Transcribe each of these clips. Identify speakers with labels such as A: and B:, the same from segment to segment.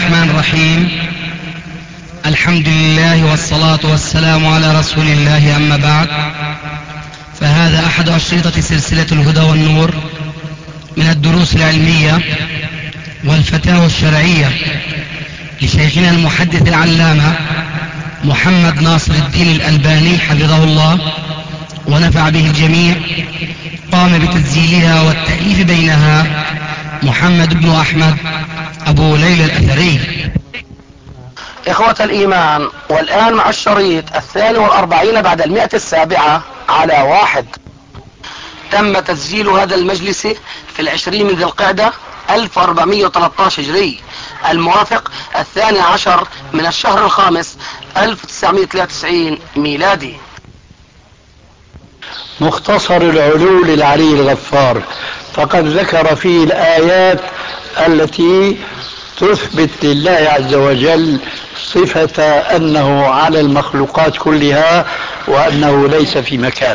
A: الرحمن الرحيم. الحمد لله والصلاة والسلام على رسول الله، أما بعد، فهذا أحد أشرطة سلسلة الهدى والنور من الدروس العلمية والفتاوى الشرعية لشيخنا المحدث العلامة محمد ناصر الدين الألباني حفظه الله ونفع به الجميع. قام بتسجيلها والتأليف بينها محمد بن أحمد أبو ليلى الأثري.
B: إخوة الإيمان، والآن مع الشريط 42 بعد 107 على 1. تم تسجيل هذا المجلس في 20 من ذي القعدة 1413 هجري، الموافق 12 من الشهر الخامس 1993 ميلادي.
C: مختصر العلو للعلي الغفار، فقد ذكر فيه الآيات التي تثبت لله عز وجل صفة أنه على المخلوقات كلها وأنه ليس في مكان،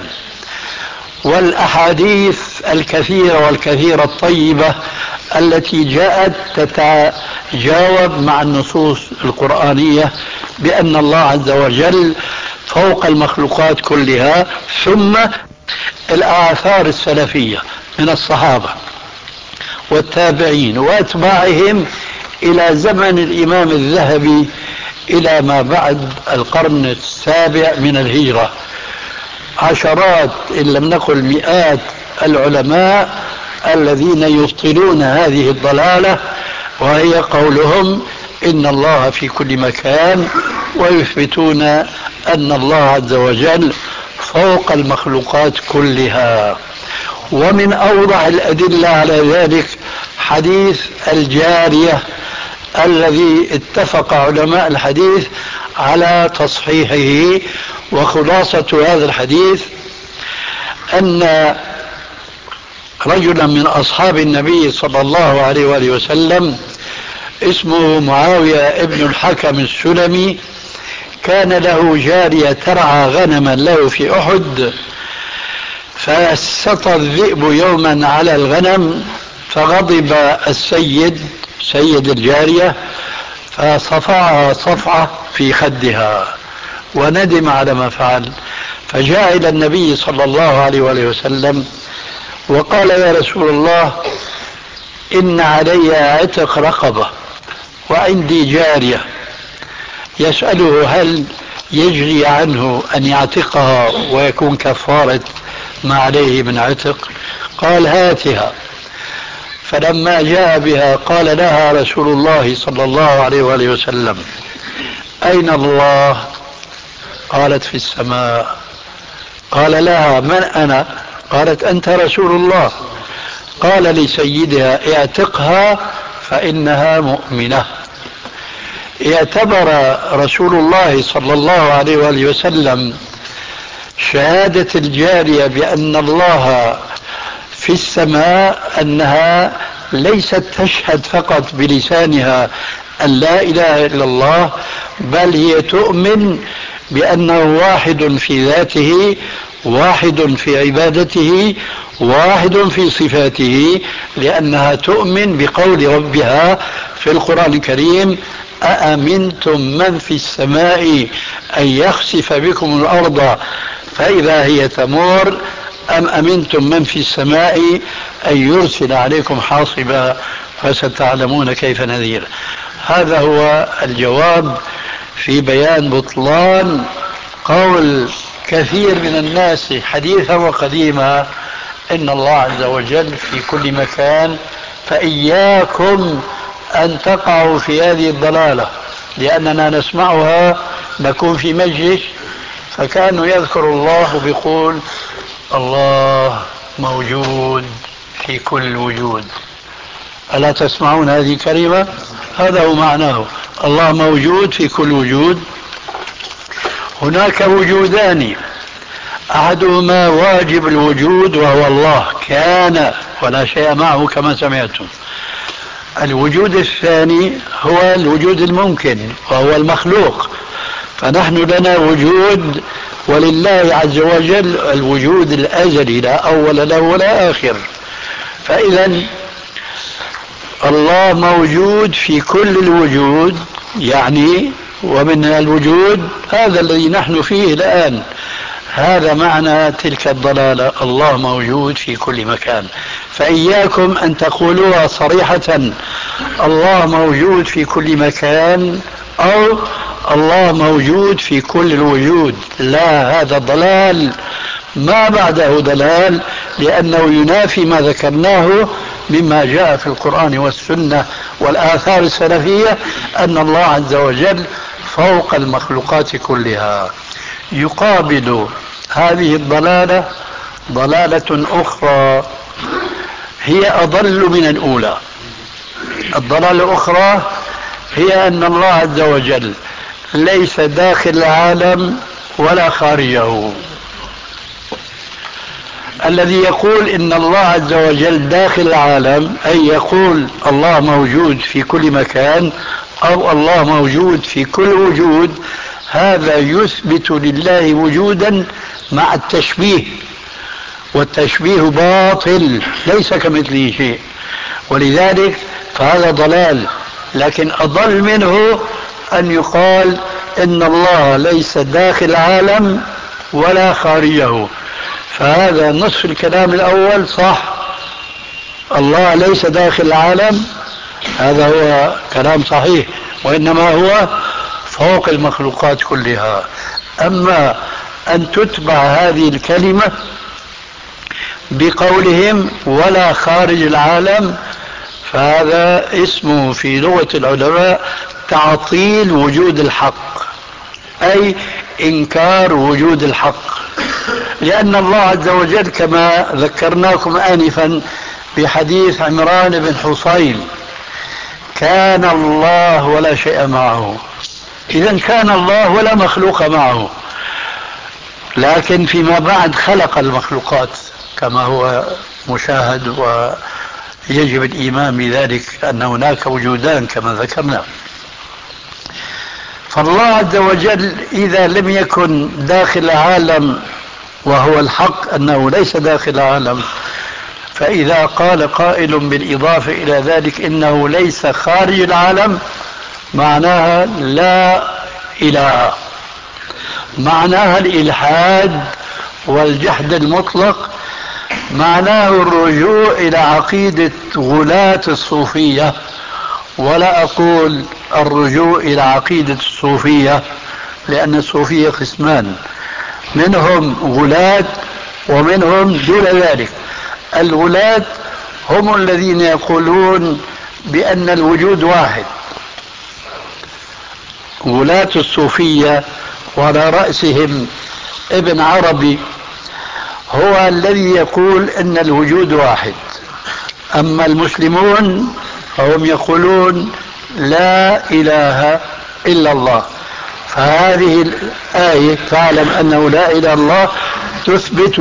C: والأحاديث الكثيرة والكثيرة الطيبة التي جاءت تتجاوب مع النصوص القرآنية بأن الله عز وجل فوق المخلوقات كلها، ثم الآثار السلفية من الصحابة والتابعين وأتباعهم إلى زمن الإمام الذهبي إلى ما بعد القرن السابع من الهجرة. عشرات إن لم نقل مئات العلماء الذين يبطلون هذه الضلالة، وهي قولهم إن الله في كل مكان، ويثبتون أن الله عز وجل فوق المخلوقات كلها. ومن أوضح الأدلة على ذلك حديث الجارية الذي اتفق علماء الحديث على تصحيحه. وخلاصة هذا الحديث أن رجلا من أصحاب النبي صلى الله عليه وآله وسلم اسمه معاوية ابن الحكم السلمي كان له جارية ترعى غنما له في أحد، فاستطى الذئب يوما على الغنم، فغضب سيد الجارية فصفعها صفعة في خدها وندم على ما فعل، فجاء إلى النبي صلى الله عليه وآله وسلم وقال: يا رسول الله، إن علي عتق رقبة وعندي جارية. يسأله: هل يجري عنه أن يعتقها ويكون كفارة ما عليه من عتق؟ قال: هاتها. فلما جاء بها قال لها رسول الله صلى الله عليه وآله وسلم: أين الله؟ قالت: في السماء. قال لها: من أنا؟ قالت: أنت رسول الله. قال لسيدها: اعتقها فإنها مؤمنة. اعتبر رسول الله صلى الله عليه وآله وسلم شهادة الجارية بأن الله في السماء أنها ليست تشهد فقط بلسانها أن لا إله إلا الله، بل هي تؤمن بأنه واحد في ذاته، واحد في عبادته، واحد في صفاته، لأنها تؤمن بقول ربها في القرآن الكريم: أأمنتم من في السماء أن يخسف بكم الأرض فإذا هي تمور، أم أمنتم من في السماء أن يرسل عليكم حاصبا فستعلمون كيف نذير. هذا هو الجواب في بيان بطلان قول كثير من الناس حديثا وقديما إن الله عز وجل في كل مكان، فإياكم أن تقعوا في هذه الضلالة، لأننا نسمعها نكون في مجلس فكأنه يذكر الله بيقول: الله موجود في كل وجود. ألا تسمعون هذه الكلمة؟ هذا هو معناه، الله موجود في كل وجود. هناك وجودان، أحدهما واجب الوجود وهو الله كان ولا شيء معه كما سمعتم. الوجود الثاني هو الوجود الممكن وهو المخلوق. فنحن لنا وجود، ولله عز وجل الوجود الأزلي لا أول له ولا آخر. فإذا الله موجود في كل الوجود، يعني ومن الوجود هذا الذي نحن فيه الآن. هذا معنى تلك الضلالة، الله موجود في كل مكان. فإياكم أن تقولوها صريحة الله موجود في كل مكان أو الله موجود في كل الوجود. لا، هذا ضلال ما بعده ضلال، لأنه ينافي ما ذكرناه مما جاء في القرآن والسنة والآثار السلفية أن الله عز وجل فوق المخلوقات كلها. يقابل هذه الضلالة ضلالة أخرى هي أضل من الأولى. الضلالة الأخرى هي أن الله عز وجل ليس داخل العالم ولا خارجه. الذي يقول إن الله عز وجل داخل العالم، أي يقول الله موجود في كل مكان أو الله موجود في كل وجود، هذا يثبت لله وجودا مع التشبيه، والتشبيه باطل ليس كمثله شيء، ولذلك فهذا ضلال. لكن أضل منه أن يقال إن الله ليس داخل العالم ولا خارجه، فهذا نصف الكلام الأول صح، الله ليس داخل العالم، هذا هو كلام صحيح، وإنما هو فوق المخلوقات كلها. أما أن تتبع هذه الكلمة بقولهم ولا خارج العالم، فهذا اسمه في لغة العلماء تعطيل وجود الحق، أي إنكار وجود الحق. لأن الله عز وجل كما ذكرناكم آنفا بحديث عمران بن حصين كان الله ولا شيء معه، إذن كان الله ولا مخلوق معه، لكن فيما بعد خلق المخلوقات كما هو مشاهد، ويجب الإيمان بذلك أن هناك وجودان كما ذكرنا. فالله عز وجل إذا لم يكن داخل العالم، وهو الحق أنه ليس داخل العالم، فإذا قال قائل بالإضافة إلى ذلك إنه ليس خارج العالم، معناها لا إله، معناها الإلحاد والجحد المطلق، معناه الرجوع إلى عقيدة غلاة الصوفية. ولا أقول الرجوع إلى عقيدة الصوفية، لأن الصوفية قسمان، منهم غلاة ومنهم دون ذلك. الغلاة هم الذين يقولون بأن الوجود واحد، غلاة الصوفية، وعلى رأسهم ابن عربي هو الذي يقول أن الوجود واحد. أما المسلمون فهم يقولون لا إله إلا الله. فهذه الآية تعلم أنه لا إله إلا الله تثبت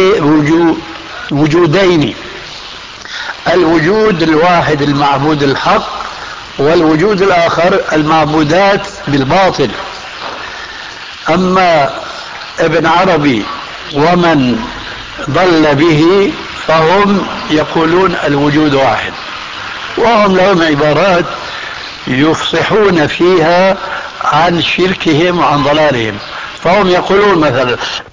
C: وجودين: الوجود الواحد المعبود الحق، والوجود الآخر المعبودات بالباطل. أما ابن عربي ومن ضل به فهم يقولون الوجود واحد، وهم لهم عبارات يفصحون فيها عن شركهم وعن ضلالهم. فهم يقولون مثلا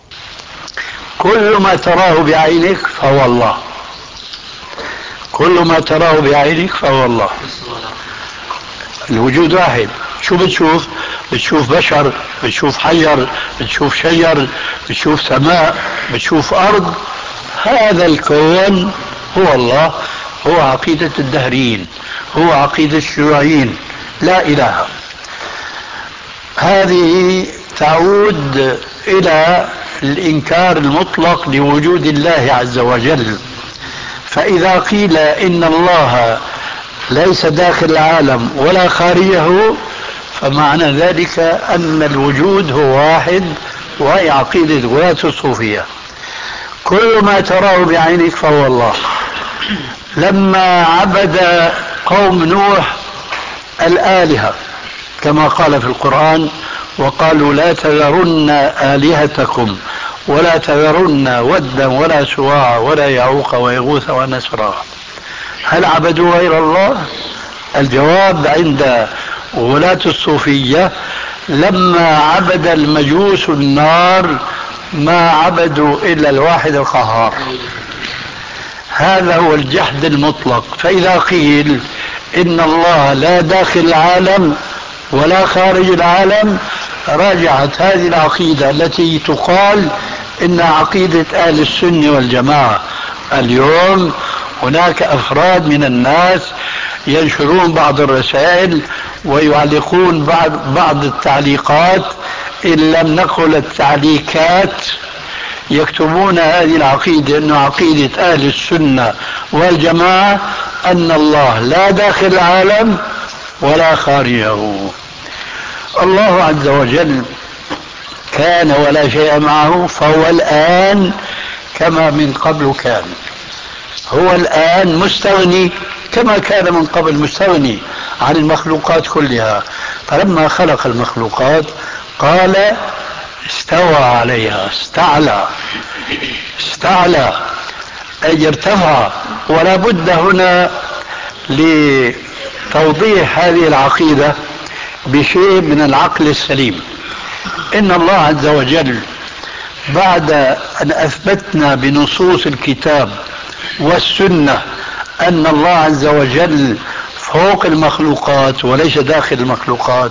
C: كل ما تراه بعينك فهو الله، كل ما تراه بعينك فهو الله. الوجود واحد. شو بتشوف؟ بتشوف بشر، بتشوف حجر، بتشوف شجر، بتشوف سماء، بتشوف أرض. هذا الكون هو الله، هو عقيدة الدهريين، هو عقيدة الشيوعيين، لا إله. هذه تعود إلى الإنكار المطلق لوجود الله عز وجل. فإذا قيل إن الله ليس داخل العالم ولا خارجه، فمعنى ذلك أن الوجود هو واحد، وهي عقيدة غلاة الصوفية. كل ما تراه بعينك فهو الله. لما عبد قوم نوح الآلهة كما قال في القرآن وقالوا لا تذرن آلهتكم ولا تذرن ودا ولا سواع ولا يعوق ويغوث ونسرا، هل عبدوا غير الله؟ الجواب عند ولاة الصوفية لما عبد المجوس النار ما عبدوا إلا الواحد القهار. هذا هو الجحد المطلق. فإذا قيل إن الله لا داخل العالم ولا خارج العالم راجعت هذه العقيدة التي تقال إنها عقيدة أهل السنة والجماعة. اليوم هناك أفراد من الناس ينشرون بعض الرسائل ويعلقون بعض التعليقات، إن لم نقل التعليقات، يكتبون هذه العقيدة أنه عقيدة أهل السنة والجماعة أن الله لا داخل العالم ولا خارجه. الله عز وجل كان ولا شيء معه، فهو الآن كما من قبل كان. هو الآن مستغني كما كان من قبل مستغني عن المخلوقات كلها. فلما خلق المخلوقات قال استوى عليها، استعلى أي ارتفع. ولا بد هنا لتوضيح هذه العقيدة بشيء من العقل السليم. إن الله عز وجل بعد أن أثبتنا بنصوص الكتاب والسنة أن الله عز وجل فوق المخلوقات وليس داخل المخلوقات،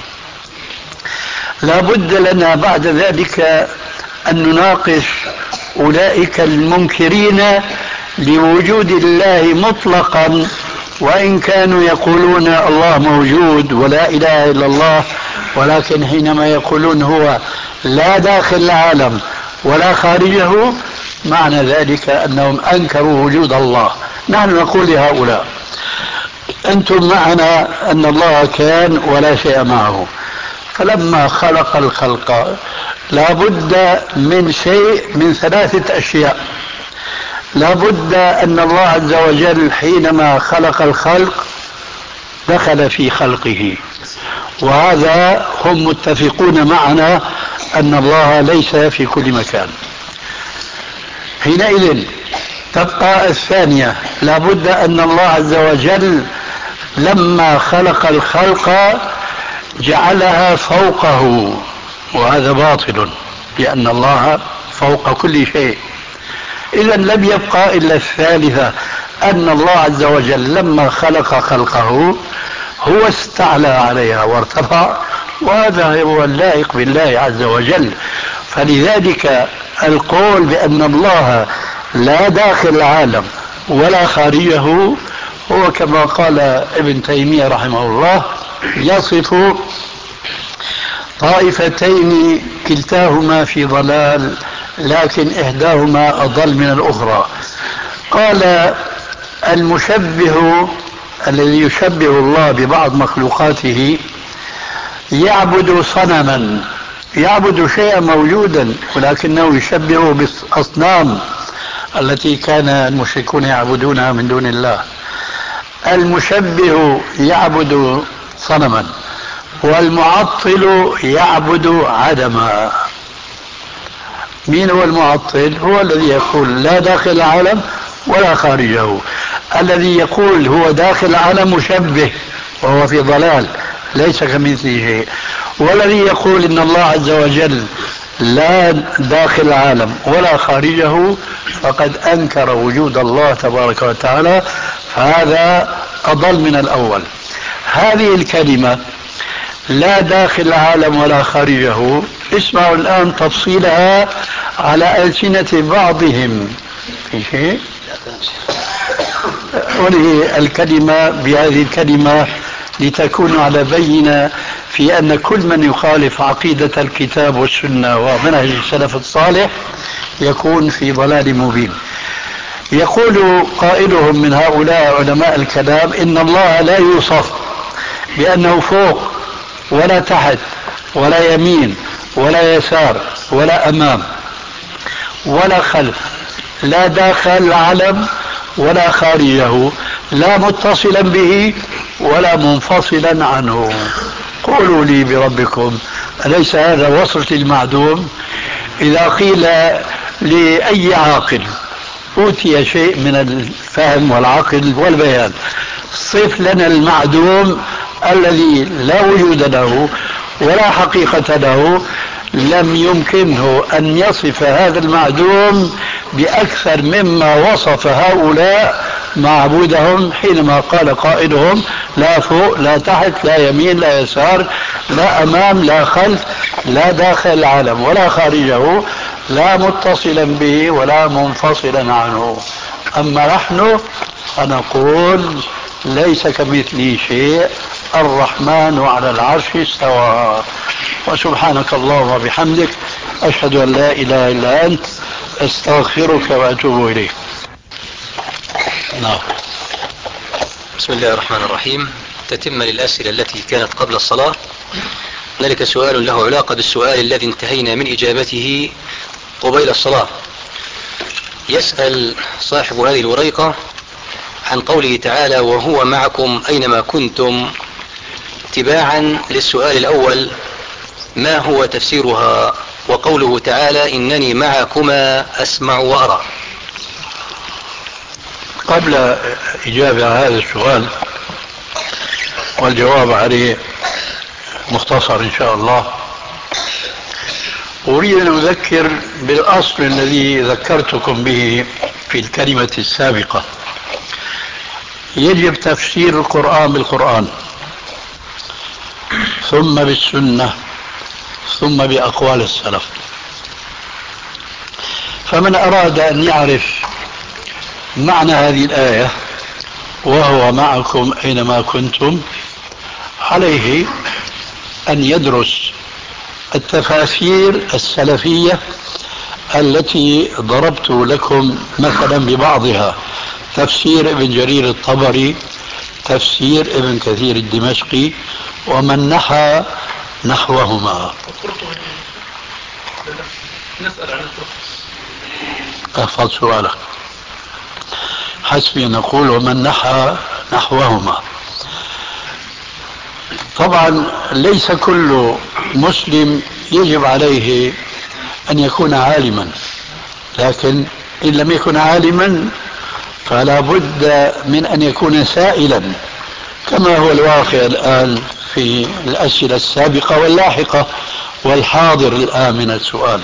C: لا بد لنا بعد ذلك أن نناقش أولئك المنكرين لوجود الله مطلقا، وإن كانوا يقولون الله موجود ولا إله إلا الله، ولكن حينما يقولون هو لا داخل العالم ولا خارجه معنى ذلك أنهم أنكروا وجود الله. نحن نقول لهؤلاء أنتم معنا أن الله كان ولا شيء معه، فلما خلق الخلق لا بد من شيء من ثلاثة أشياء. لا بد أن الله عز وجل حينما خلق الخلق دخل في خلقه، وهذا هم متفقون معنا أن الله ليس في كل مكان. حينئذ تبقى الثانية، لا بد أن الله عز وجل لما خلق الخلق جعلها فوقه، وهذا باطل لأن الله فوق كل شيء. إذا لم يبقى إلا الثالثة، أن الله عز وجل لما خلق خلقه هو استعلى عليها وارتفع، وهذا هو اللائق بالله عز وجل. فلذلك القول بأن الله لا داخل العالم ولا خارجه هو كما قال ابن تيمية رحمه الله يصف طائفتين كلتاهما في ضلال لكن إحداهما أضل من الأخرى. قال المشبه الذي يشبه الله ببعض مخلوقاته يعبد صنما، يعبد شيئا موجودا ولكنه يشبهه بالأصنام التي كان المشركون يعبدونها من دون الله. المشبه يعبد صنما والمعطل يعبد عدما. مين هو المعطل؟ هو الذي يقول لا داخل العالم ولا خارجه. الذي يقول هو داخل العالم مشبه وهو في ضلال ليس كمثله شيء. والذي يقول إن الله عز وجل لا داخل العالم ولا خارجه فقد أنكر وجود الله تبارك وتعالى، فهذا أضل من الأول. هذه الكلمة لا داخل العالم ولا خارجه اسمعوا الآن تفصيلها على ألسنة بعضهم. في شيء وله الكلمة بهذه الكلمة لتكون على بينة في أن كل من يخالف عقيدة الكتاب والسنة ومنهج السلف الصالح يكون في ضلال مبين. يقول قائلهم من هؤلاء علماء الكلام إن الله لا يوصف بأنه فوق ولا تحت ولا يمين ولا يسار ولا أمام ولا خلف، لا داخل العالم ولا خارجه، لا متصلا به ولا منفصلا عنه. قولوا لي بربكم أليس هذا وصف للمعدوم؟ إذا قيل لأي عاقل أوتي شيء من الفهم والعقل والبيان. صف لنا المعدوم الذي لا وجود له ولا حقيقة له، لم يمكنه أن يصف هذا المعدوم بأكثر مما وصف هؤلاء معبودهم حينما قال قائلهم: لا فوق لا تحت لا يمين لا يسار لا أمام لا خلف لا داخل العالم ولا خارجه لا متصلا به ولا منفصلا عنه. أما نحن فنقول: ليس كمثله شيء، الرحمن على العرش استوى. وسبحانك اللهم وبحمدك، أشهد أن لا إله إلا أنت، أستغفرك وأتوب إليك.
D: نعم. بسم الله الرحمن الرحيم. تتم للأسئلة التي كانت قبل الصلاة. هنالك سؤال له علاقة بالسؤال الذي انتهينا من إجابته قبيل الصلاة. يسأل صاحب هذه الوريقة عن قوله تعالى: وهو معكم أينما كنتم. تباعا للسؤال الأول: ما هو تفسيرها؟ وقوله تعالى: إنني معكما أسمع وأرى.
C: قبل إجابة على هذا السؤال والجواب عليه مختصر إن شاء الله، أريد أن أذكر بالأصل الذي ذكرتكم به في الكلمة السابقة. يجب تفسير القرآن بالقرآن، ثم بالسنة، ثم بأقوال السلف. فمن أراد أن يعرف معنى هذه الآية وهو معكم أينما كنتم، عليه أن يدرس التفاسير السلفية التي ضربت لكم مثلا ببعضها: تفسير ابن جرير الطبري، تفسير ابن كثير الدمشقي، ومن نحى نحوهما. نسأل عن أحفظ سؤالك. حسبي نقول ومن نحى نحوهما. طبعا ليس كل مسلم يجب عليه أن يكون عالما، لكن إن لم يكن عالما فلا بد من أن يكون سائلا، كما هو الواقع الآن في الأسئلة السابقة واللاحقة والحاضر الآن من السؤال.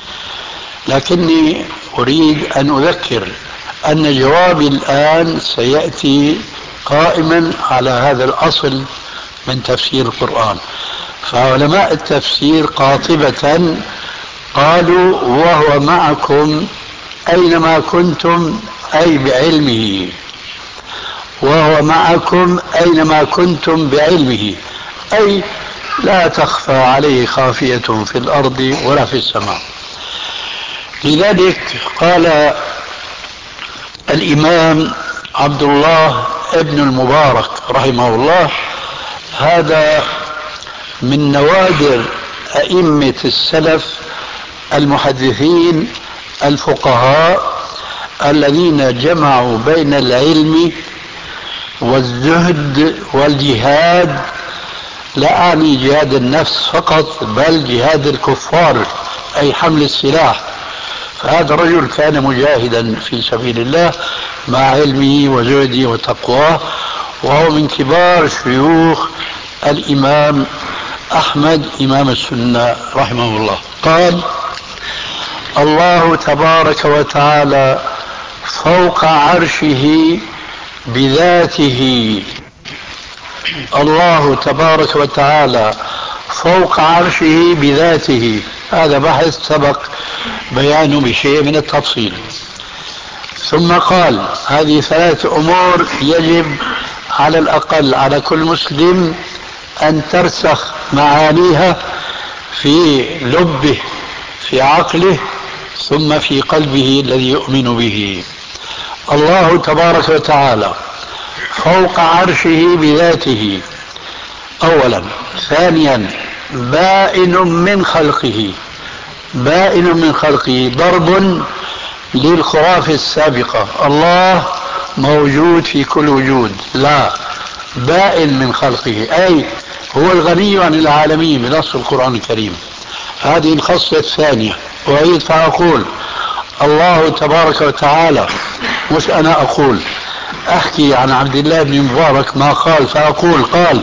C: لكني أريد أن أذكر أن جوابي الآن سيأتي قائما على هذا الأصل من تفسير القرآن. فعلماء التفسير قاطبة قالوا: وهو معكم أينما كنتم، أي بعلمه. وهو معكم أينما كنتم بعلمه، أي لا تخفى عليه خافية في الأرض ولا في السماء. لذلك قال الإمام عبد الله ابن المبارك رحمه الله: هذا من نوادر أئمة السلف المحدثين الفقهاء الذين جمعوا بين العلم والزهد والجهاد. لا أعني جهاد النفس فقط، بل جهاد الكفار، أي حمل السلاح. فهذا الرجل كان مجاهدا في سبيل الله مع علمه وزهده وتقواه، وهو من كبار شيوخ الإمام أحمد إمام السنة رحمه الله. قال: الله تبارك وتعالى فوق عرشه بذاته. الله تبارك وتعالى فوق عرشه بذاته. هذا بحث سبق بيانه بشيء من التفصيل. ثم قال: هذه ثلاث أمور يجب على الأقل على كل مسلم أن ترسخ معانيها في لبه، في عقله، ثم في قلبه الذي يؤمن به. الله تبارك وتعالى فوق عرشه بذاته أولا. ثانيا بائن من خلقه. بائن من خلقه ضرب للخرافة السابقة: الله موجود في كل وجود. لا، بائن من خلقه، أي هو الغني عن العالمين بنص القرآن الكريم. هذه الخصلة الثانية. وأعيد فأقول: الله تبارك وتعالى، مش أنا أقول، أحكي عن عبد الله بن مبارك ما قال فأقول قال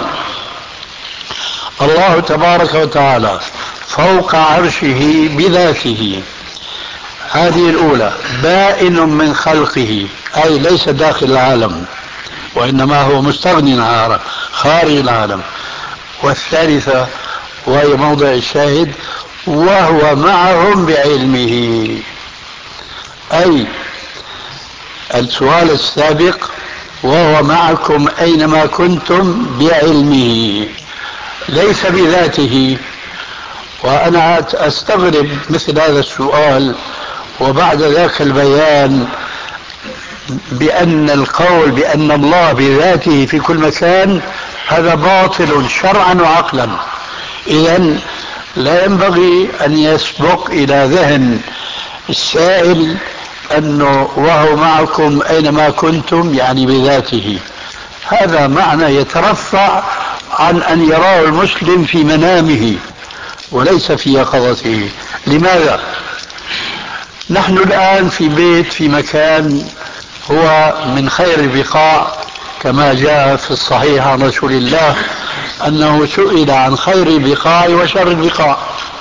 C: الله تبارك وتعالى فوق عرشه بذاته، هذه الأولى، بائن من خلقه، أي ليس داخل العالم وإنما هو مستغني عن خارج العالم. والثالثة وهي موضع الشاهد، وهو معهم بعلمه، أي السؤال السابق وهو معكم أينما كنتم بعلمه ليس بذاته. وأنا أستغرب مثل هذا السؤال وبعد ذاك البيان بأن القول بأن الله بذاته في كل مكان هذا باطل شرعا وعقلا. إذن لا ينبغي أن يسبق إلى ذهن السائل أنه وهو معكم أينما كنتم يعني بذاته، هذا معنى يترفع عن أن يراه المسلم في منامه وليس في يقظته. لماذا؟ نحن الآن في بيت في مكان هو من خير البقاع، كما جاء في الصحيح عن رسول الله أنه سئل عن خير البقاع وشر البقاع،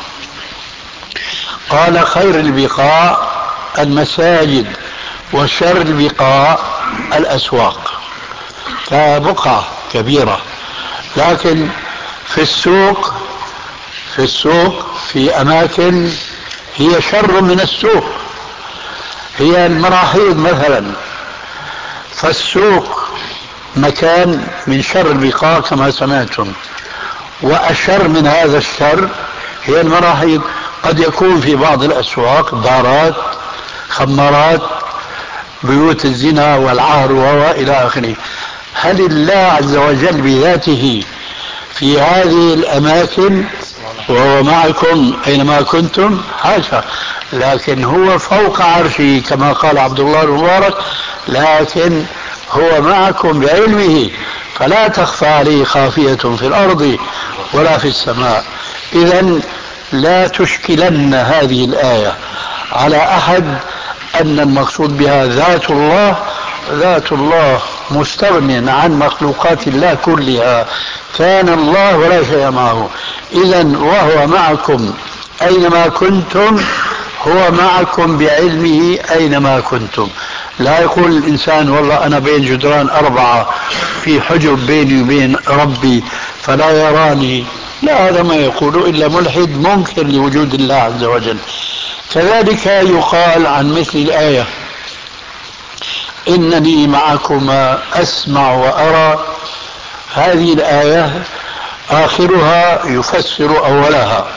C: قال خير البقاع المساجد وشر البقاع الأسواق، كبقعة كبيرة. لكن في السوق في أماكن هي شر من السوق، هي المراحيض مثلا، فالسوق مكان من شر البقاع كما سمعتم، وأشر من هذا الشر هي المراحيض. قد يكون في بعض الأسواق دارات، خمارات، بيوت الزنا والعهر وإلى آخره. هل الله عز وجل بذاته في هذه الأماكن وهو معكم أينما كنتم؟ حاشا، لكن هو فوق عرشه كما قال عبد الله المبارك، لكن هو معكم بعلمه فلا تخفى عليه خافية في الأرض ولا في السماء. إذن لا تشكلن هذه الآية على أحد أن المقصود بها ذات الله. ذات الله مستغن عن مخلوقات الله كلها، كان الله ولا شيء معه. إذن وهو معكم أينما كنتم، هو معكم بعلمه أينما كنتم. لا يقول الإنسان والله أنا بين جدران 4 في حجب بيني وبين ربي فلا يراني، لا، هذا ما يقوله إلا ملحد منكر لوجود الله عز وجل. كذلك يقال عن مثل الآية إنني معكما أسمع وأرى، هذه الآية آخرها يفسر أولها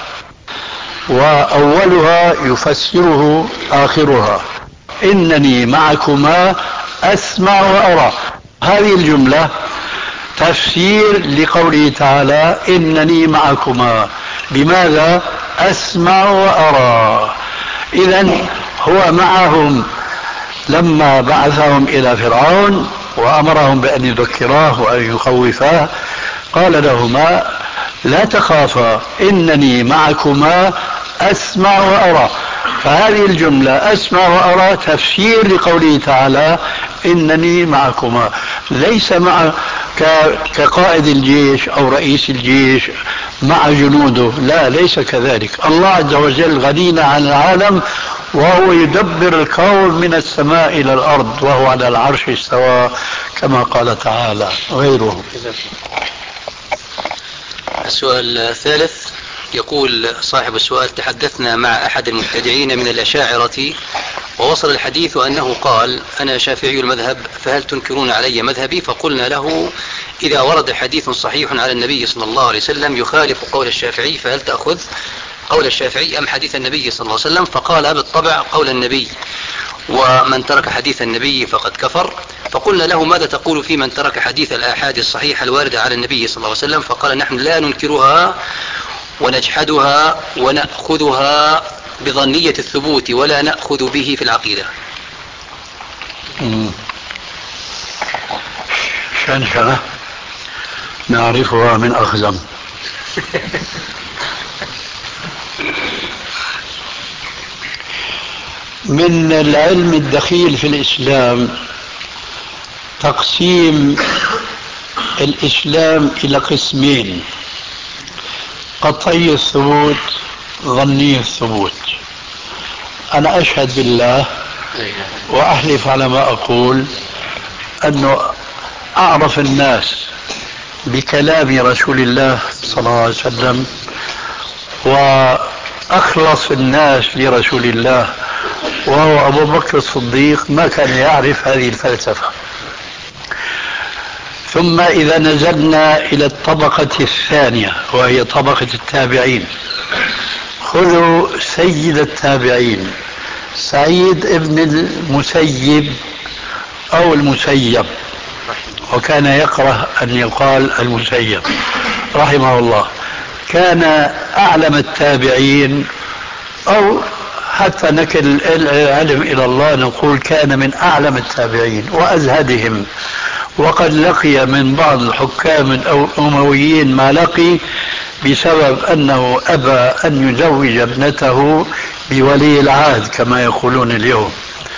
C: وأولها يفسره آخرها. إنني معكما أسمع وأرى، هذه الجملة تفسير لقوله تعالى إنني معكما. لماذا أسمع وأرى؟ إذن هو معهم لما بعثهم إلى فرعون وأمرهم بأن يذكراه وأن يخوفاه، قال لهما لا تخافا إنني معكما أسمع وأرى. فهذه الجملة أسمع وأرى تفسير لقوله تعالى إنني معكما، ليس مع كقائد الجيش أو رئيس الجيش مع جنوده، لا، ليس كذلك. الله عز وجل غنينا عن العالم وهو يدبر الكون من السماء إلى الأرض وهو على العرش استوى كما قال تعالى غيره.
D: السؤال الثالث يقول صاحب السؤال تحدثنا مع أحد المبتدعين من الأشاعرة ووصل الحديث أنه قال أنا شافعي المذهب فهل تنكرون علي مذهبي؟ فقلنا له إذا ورد حديث صحيح على النبي صلى الله عليه وسلم يخالف قول الشافعي فهل تأخذ قول الشافعي أم حديث النبي صلى الله عليه وسلم؟ فقال بالطبع قول النبي، ومن ترك حديث النبي فقد كفر. فقلنا له ماذا تقول في من ترك حديث الآحاد الصحيحة الواردة على النبي صلى الله عليه وسلم؟ فقال نحن لا ننكرها ونجحدها ونأخذها بظنية الثبوت ولا نأخذ به في العقيدة.
C: شنشنة نعرفها من أخزم. من العلم الدخيل في الإسلام تقسيم الإسلام إلى قسمين: قطعي الثبوت، ظني الثبوت. أنا أشهد بالله وأحلف على ما أقول أنه أعرف الناس بكلام رسول الله صلى الله عليه وسلم وأخلص الناس لرسول الله وهو أبو بكر الصديق ما كان يعرف هذه الفلسفة. ثم إذا نزلنا إلى الطبقة الثانية وهي طبقة التابعين، خذوا سيد التابعين سعيد ابن المسيب أو المسيب، وكان يكره أن يقال المسيب رحمه الله، كان أعلم التابعين، أو حتى نكل العلم إلى الله نقول كان من أعلم التابعين وأزهدهم، وقد لقي من بعض الحكام الأمويين ما لقي بسبب أنه أبى أن يزوج ابنته بولي العهد كما يقولون اليوم،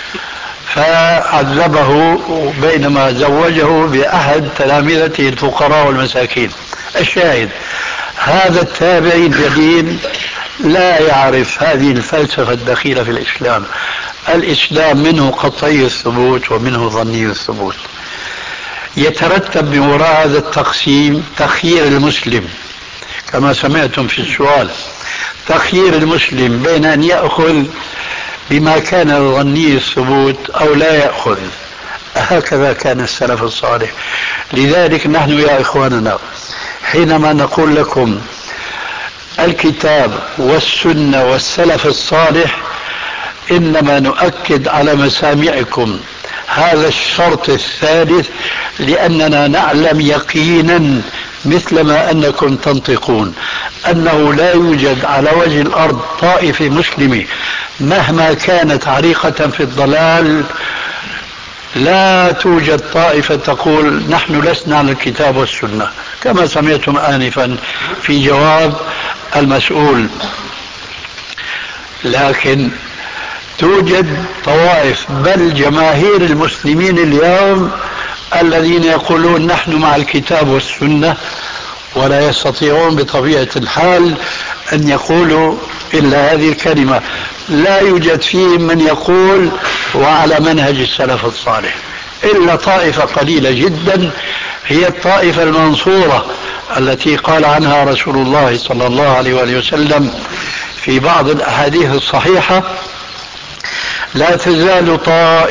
C: فعذبه بينما زوجه بأحد تلامذته الفقراء والمساكين. الشاهد هذا التابعي الجليل لا يعرف هذه الفلسفة الدخيلة في الإسلام. الإسلام منه قطعي الثبوت ومنه ظني الثبوت. يترتب من وراء هذا التقسيم تخيير المسلم كما سمعتم في السؤال، تخيير المسلم بين أن يأخذ بما كان ظني الثبوت أو لا يأخذ. هكذا كان السلف الصالح. لذلك نحن يا إخواننا حينما نقول لكم الكتاب والسنة والسلف الصالح إنما نؤكد على مسامعكم هذا الشرط الثالث، لأننا نعلم يقينا مثلما أنكم تنطقون أنه لا يوجد على وجه الأرض طائفة مسلمة مهما كانت عريقة في الضلال، لا توجد طائفة تقول نحن لسنا على الكتاب والسنة كما سمعتم آنفا في جواب المسؤول. لكن توجد طوائف بل جماهير المسلمين اليوم الذين يقولون نحن مع الكتاب والسنة، ولا يستطيعون بطبيعة الحال أن يقولوا إلا هذه الكلمة. لا يوجد فيهم من يقول وعلى منهج السلف الصالح إلا طائفة قليلة جدا، هي الطائفة المنصورة التي قال عنها رسول الله صلى الله عليه وآله وسلم في بعض الأحاديث الصحيحة: لا تزال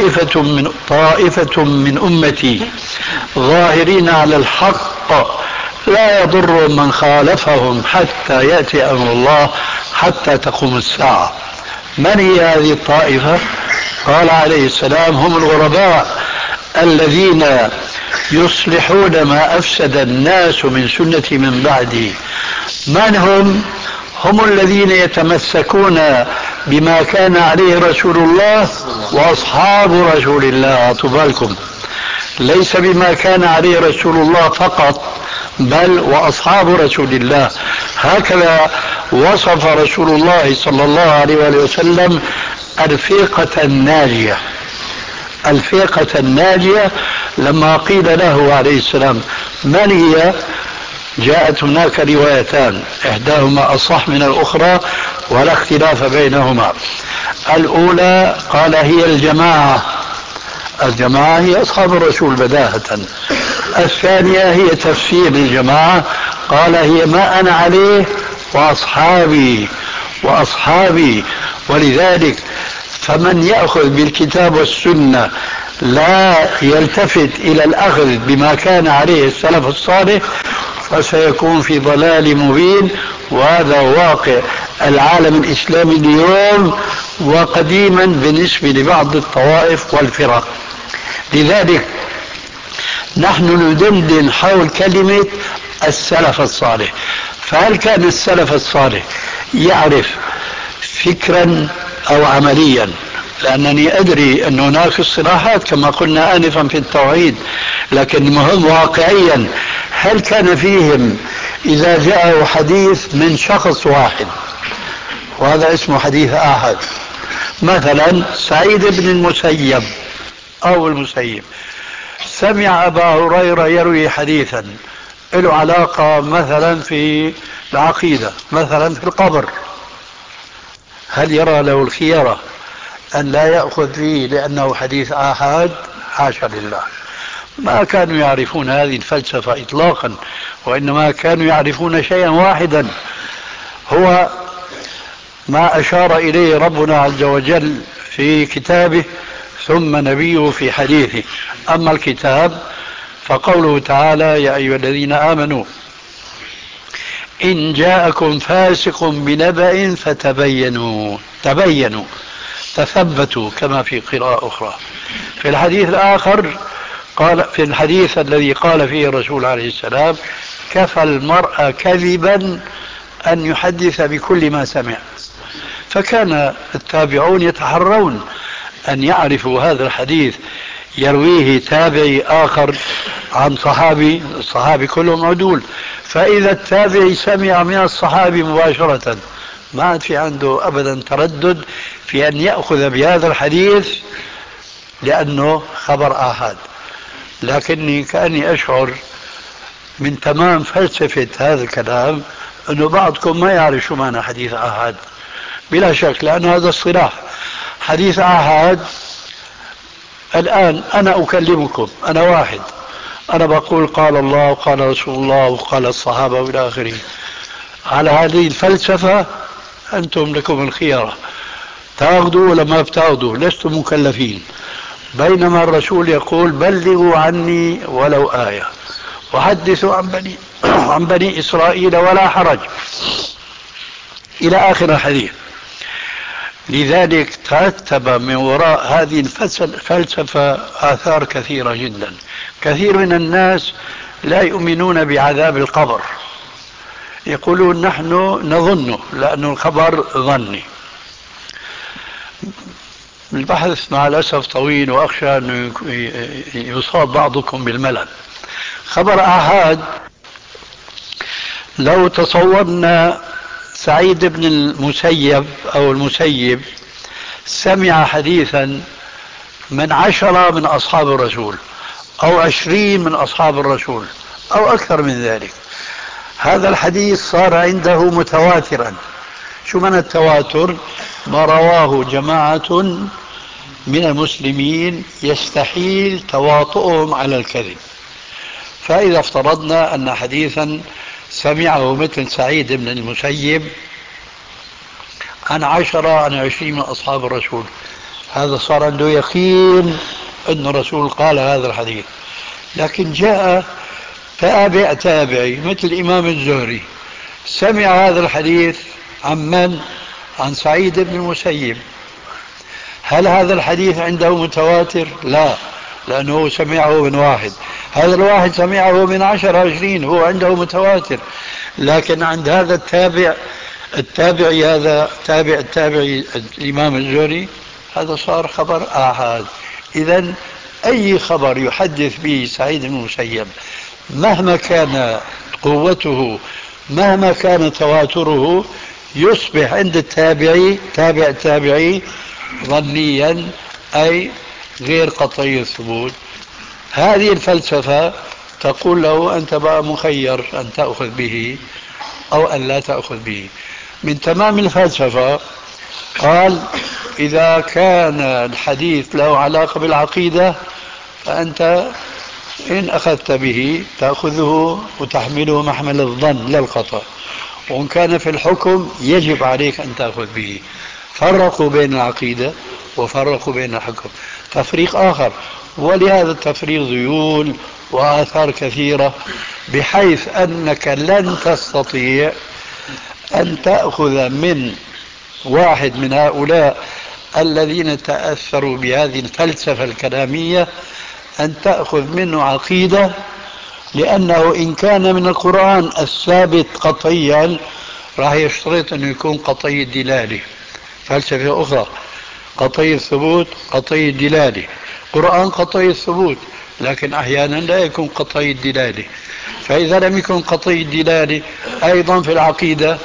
C: طائفة من أمتي ظاهرين على الحق لا يضر من خالفهم حتى يأتي أمر الله حتى تقوم الساعة. من هي هذه الطائفة؟ قال عليه السلام: هم الغرباء الذين يصلحون ما أفسد الناس من سنة من بعدي. من هم؟ هم الذين يتمسكون بما كان عليه رسول الله وأصحاب رسول الله. بالكم، ليس بما كان عليه رسول الله فقط بل وأصحاب رسول الله. هكذا وصف رسول الله صلى الله عليه وسلم الفرقة الناجية. الفرقة الناجية لما قيل له عليه السلام من هي؟ جاءت هناك روايتان إحداهما أصح من الأخرى ولا اختلاف بينهما. الأولى قال هي الجماعة، الجماعة هي أصحاب الرسول بداهة. الثانية هي تفسير الجماعة، قال هي ما أنا عليه وأصحابي. ولذلك فمن يأخذ بالكتاب والسنة لا يلتفت إلى الأخذ بما كان عليه السلف الصالح فسيكون في ضلال مبين. وهذا واقع العالم الإسلامي اليوم وقديما بالنسبة لبعض الطوائف والفرق. لذلك نحن ندندن حول كلمة السلف الصالح. فهل كان السلف الصالح يعرف فكرا أو عمليا؟ لأنني أدري أن هناك اصطلاحات كما قلنا آنفا في التوحيد، لكن المهم واقعيا هل كان فيهم إذا جاءه حديث من شخص واحد وهذا اسمه حديث آحاد مثلا سعيد بن المسيب أو المسيب سمع أبا هريرة يروي حديثا له علاقة مثلا في العقيدة، مثلا في القبر، هل يرى له الخيرة أن لا يأخذ فيه لأنه حديث آحاد؟ حاشا لله، ما كانوا يعرفون هذه الفلسفة إطلاقا، وإنما كانوا يعرفون شيئا واحدا هو ما أشار إليه ربنا عز وجل في كتابه ثم نبيه في حديثه. أما الكتاب فقوله تعالى: يا أيها الذين آمنوا إن جاءكم فاسق بنبأ فتبينوا، تبينوا تثبتوا كما في قراءة أخرى. في الحديث الآخر قال، في الحديث الذي قال فيه الرسول عليه السلام: كفى المرء كذبا أن يحدث بكل ما سمع. فكان التابعون يتحرون أن يعرفوا هذا الحديث يرويه تابعي آخر عن صحابي، الصحابي كلهم عدول، فإذا التابعي سمع من الصحابي مباشرة ما عاد في عنده أبدا تردد في أن يأخذ بهذا الحديث لأنه خبر آحاد. لكني كأني أشعر من تمام فلسفة هذا الكلام أنه بعضكم ما يعرف شو معنى حديث آحاد، بلا شك، لأن هذا الصلاح حديث آحاد. الآن أنا أكلمكم، أنا واحد، أنا بقول قال الله وقال رسول الله وقال الصحابة وإلى آخره، على هذه الفلسفة أنتم لكم الخيارة، تأخذوا ولا ما بتأخذوا، لستم مكلفين. بينما الرسول يقول: بلغوا عني ولو آية وحدثوا عن بني إسرائيل ولا حرج، إلى آخر الحديث. لذلك ترتب من وراء هذه الفلسفة آثار كثيرة جدا. كثير من الناس لا يؤمنون بعذاب القبر، يقولون نحن نظنه لأن الخبر ظني. البحث مع الأسف طويل وأخشى أن يصاب بعضكم بالملل. خبر آحاد، لو تصورنا سعيد بن المسيب أو المسيب سمع حديثا من 10 من أصحاب الرسول أو 20 من أصحاب الرسول أو أكثر من ذلك، هذا الحديث صار عنده متواترا. شو معنى التواتر؟ ما رواه جماعة من المسلمين يستحيل تواطؤهم على الكذب. فإذا افترضنا أن حديثا سمعه مثل سعيد بن المسيب عن 10 عن 20 من أصحاب الرسول، هذا صار عنده يقين أن الرسول قال هذا الحديث. لكن جاء تابعي مثل الإمام الزهري سمع هذا الحديث عن من؟ عن سعيد بن المسيب. هل هذا الحديث عنده متواتر؟ لا، لأنه سمعه من واحد، هذا الواحد سمعه من 10 20، هو عنده متواتر. لكن عند هذا التابعي هذا التابعي الإمام الزهري، هذا صار خبر آحاد. إذن أي خبر يحدث به سعيد بن المسيب مهما كان قوته، مهما كان تواتره، يصبح عند التابعي ظنيا، أي غير قطعي الثبوت. هذه الفلسفة تقول له أنت بقى مخير أن تأخذ به أو أن لا تأخذ به. من تمام الفلسفة قال: إذا كان الحديث له علاقة بالعقيدة فأنت إن أخذت به تأخذه وتحمله محمل الظن لا الخطأ، وإن كان في الحكم يجب عليك أن تأخذ به. فرقوا بين العقيدة وفرقوا بين الحكم تفريق آخر، ولهذا التفريق ذيول وآثار كثيرة، بحيث أنك لن تستطيع أن تأخذ من واحد من هؤلاء الذين تأثروا بهذه الفلسفة الكلامية أن تأخذ منه عقيدة، لأنه إن كان من القرآن الثابت قطعيا راح يشترط أنه يكون قطعي الدلالة. فلسفة أخرى قطعي الثبوت قطعي الدلالة، قرآن قطعي الثبوت لكن أحيانا لا يكون قطعي الدلالة. فإذا لم يكن قطعي الدلالة أيضا في العقيدة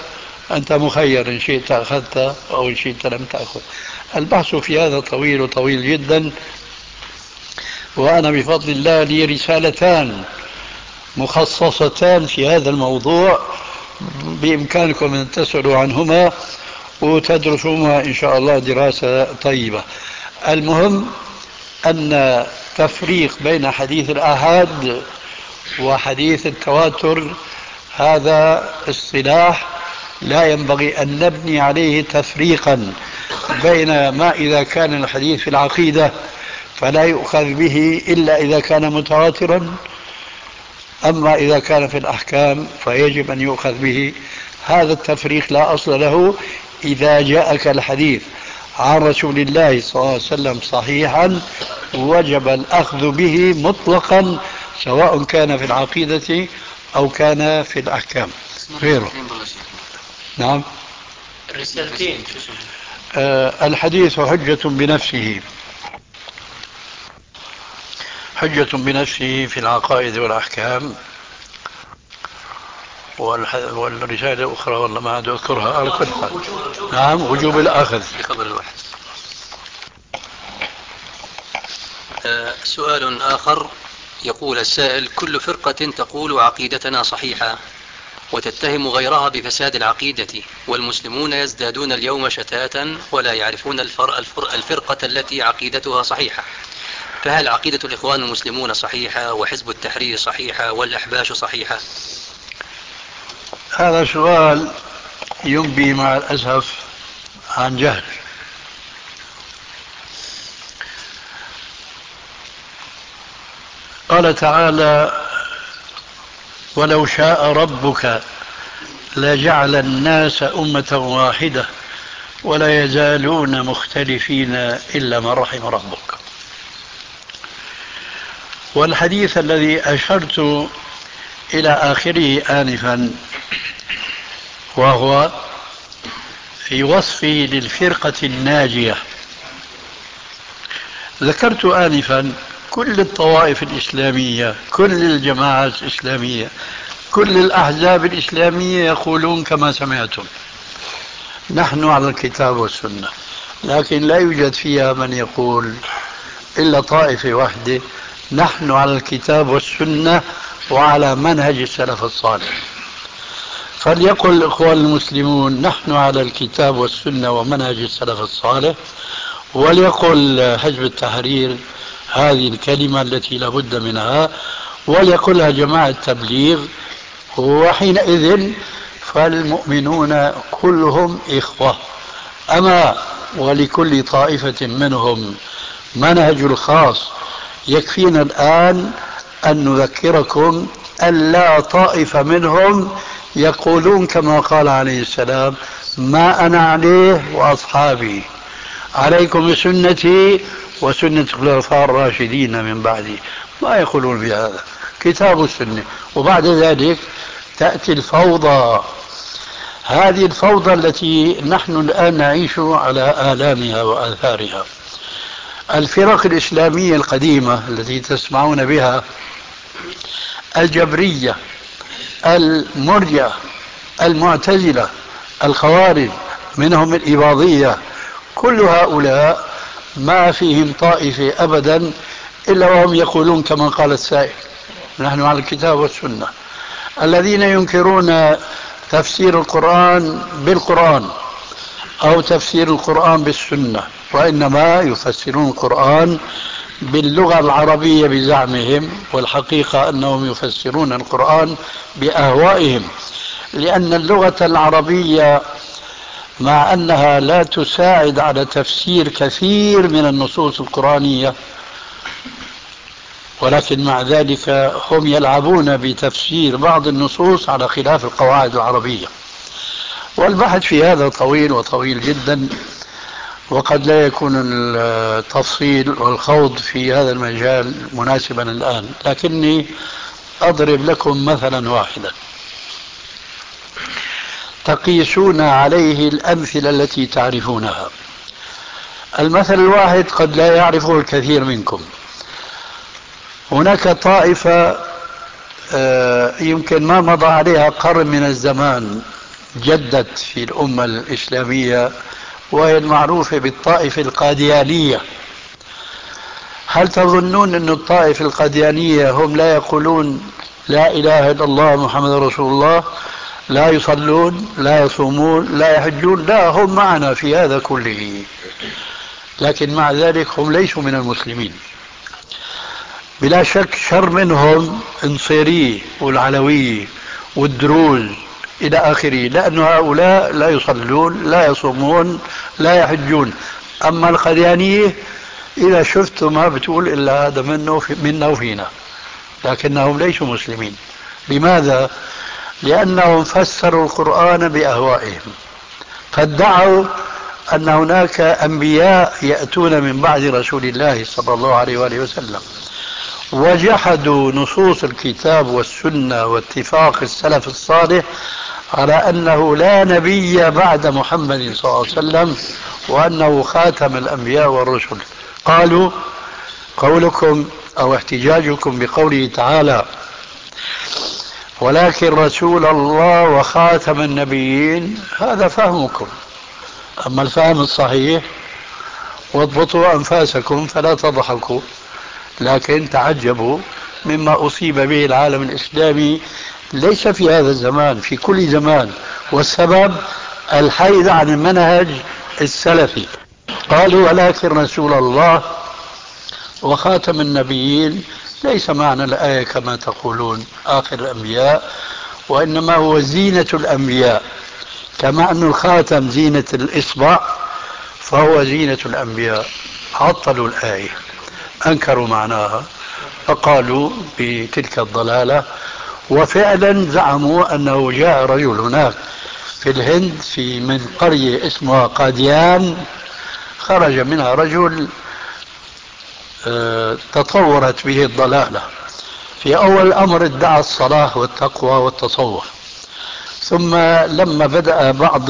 C: أنت مخير، إن شئت أخذت أو إن شئت لم تأخذ. البحث في هذا طويل وطويل جدا، وأنا بفضل الله لي رسالتان مخصصتان في هذا الموضوع، بإمكانكم أن تسألوا عنهما وتدرسوهما إن شاء الله دراسة طيبة. المهم أن تفريق بين حديث الآحاد وحديث التواتر هذا اصطلاح لا ينبغي أن نبني عليه تفريقا بين ما إذا كان الحديث في العقيدة فلا يؤخذ به إلا إذا كان متواترا، أما إذا كان في الأحكام فيجب أن يؤخذ به. هذا التفريق لا أصل له. إذا جاءك الحديث عن رسول الله صلى الله عليه وسلم صحيحا وجب الأخذ به مطلقا، سواء كان في العقيدة أو كان في الأحكام غيره. نعم.
D: الرسالتين
C: الحديث حجة بنفسه، حجة بنفسه في العقائد والأحكام. والرسالة الأخرى والله ما عاد أذكرها على كل حال. نعم، وجوب الأخذ
D: بخبر الواحد. سؤال آخر يقول السائل: كل فرقة تقول عقيدتنا صحيحة وتتهم غيرها بفساد العقيدة، والمسلمون يزدادون اليوم شتاتا ولا يعرفون الفرقة التي عقيدتها صحيحة، فهل عقيدة الإخوان المسلمون صحيحة وحزب التحرير صحيحة والأحباش صحيحة؟
C: هذا سؤال ينبي مع الأسف عن جهل. قال تعالى: ولو شاء ربك لجعل الناس أمة واحدة ولا يزالون مختلفين إلا من رحم ربك. والحديث الذي أشرت إلى آخره آنفا وهو في وصفه للفرقة الناجية، ذكرت آنفا كل الطوائف الإسلامية، كل الجماعات الإسلامية، كل الأحزاب الإسلامية يقولون كما سمعتم: نحن على الكتاب والسنة، لكن لا يوجد فيها من يقول إلا طائفة واحدة: نحن على الكتاب والسنة وعلى منهج السلف الصالح. فليقل الإخوان المسلمون: نحن على الكتاب والسنة ومنهج السلف الصالح، وليقل حزب التحرير هذه الكلمة التي لابد منها، وليقلها جماعة التبليغ، وحينئذ فالمؤمنون كلهم إخوة. أما ولكل طائفة منهم منهج الخاص. يكفينا الآن أن نذكركم أن لا طائفة منهم يقولون كما قال عليه السلام: ما أنا عليه وأصحابي، عليكم بسنتي وسنة الخلفاء الراشدين من بعدي. ما يقولون بهذا، كتاب السنة. وبعد ذلك تأتي الفوضى، هذه الفوضى التي نحن الآن نعيش على آلامها وآثارها. الفرق الإسلامية القديمة التي تسمعون بها، الجبرية، المرجئة، المعتزلة، الخوارج، منهم الإباضية، كل هؤلاء ما فيهم طائفة أبدا إلا وهم يقولون كما قال السائل: نحن على الكتاب والسنة. الذين ينكرون تفسير القرآن بالقرآن أو تفسير القرآن بالسنة، وإنما يفسرون القرآن باللغة العربية بزعمهم، والحقيقة أنهم يفسرون القرآن بأهوائهم، لأن اللغة العربية مع أنها لا تساعد على تفسير كثير من النصوص القرآنية، ولكن مع ذلك هم يلعبون بتفسير بعض النصوص على خلاف القواعد العربية. والبحث في هذا طويل وطويل جدا، وقد لا يكون التفصيل والخوض في هذا المجال مناسبا الآن، لكني أضرب لكم مثلا واحدا تقيسون عليه الأمثلة التي تعرفونها. المثل الواحد قد لا يعرفه الكثير منكم. هناك طائفة يمكن ما مضى عليها قرن من الزمان جدت في الأمة الإسلامية، وهي المعروفة بالطائفة القاديانية. هل تظنون أن الطائفة القاديانية هم لا يقولون لا إله إلا الله محمد رسول الله، لا يصلون، لا يصومون، لا يحجون؟ لا، هم معنا في هذا كله، لكن مع ذلك هم ليسوا من المسلمين. بلا شك شر منهم النصيرية والعلوية والدروز إلى آخره، لأن هؤلاء لا يصلون، لا يصومون، لا يحجون. أما القاديانية إذا شفت ما بتقول إلا هذا منا وفينا، لكنهم ليسوا مسلمين. لماذا؟ لأنهم فسروا القرآن بأهوائهم، فادعوا أن هناك أنبياء يأتون من بعد رسول الله صلى الله عليه وآله وسلم، وجحدوا نصوص الكتاب والسنة واتفاق السلف الصالح على أنه لا نبي بعد محمد صلى الله عليه وسلم، وأنه خاتم الأنبياء والرسل. قالوا قولكم أو احتجاجكم بقوله تعالى ولكن رسول الله وخاتم النبيين، هذا فهمكم. أما الفهم الصحيح واضبطوا أنفاسكم فلا تضحكوا، لكن تعجبوا مما أصيب به العالم الإسلامي، ليس في هذا الزمان، في كل زمان، والسبب الحيد عن المنهج السلفي. قالوا ولكن رسول الله وخاتم النبيين، ليس معنى الآية كما تقولون آخر الأنبياء، وإنما هو زينة الأنبياء، كما أن الخاتم زينة الإصبع فهو زينة الأنبياء. عطلوا الآية، أنكروا معناها، فقالوا بتلك الضلالة. وفعلا زعموا أنه جاء رجل هناك في الهند من قرية اسمها قاديان، خرج منها رجل تطورت به الضلالة. في أول الأمر ادعى الصلاة والتقوى والتصوف، ثم لما بدأ بعض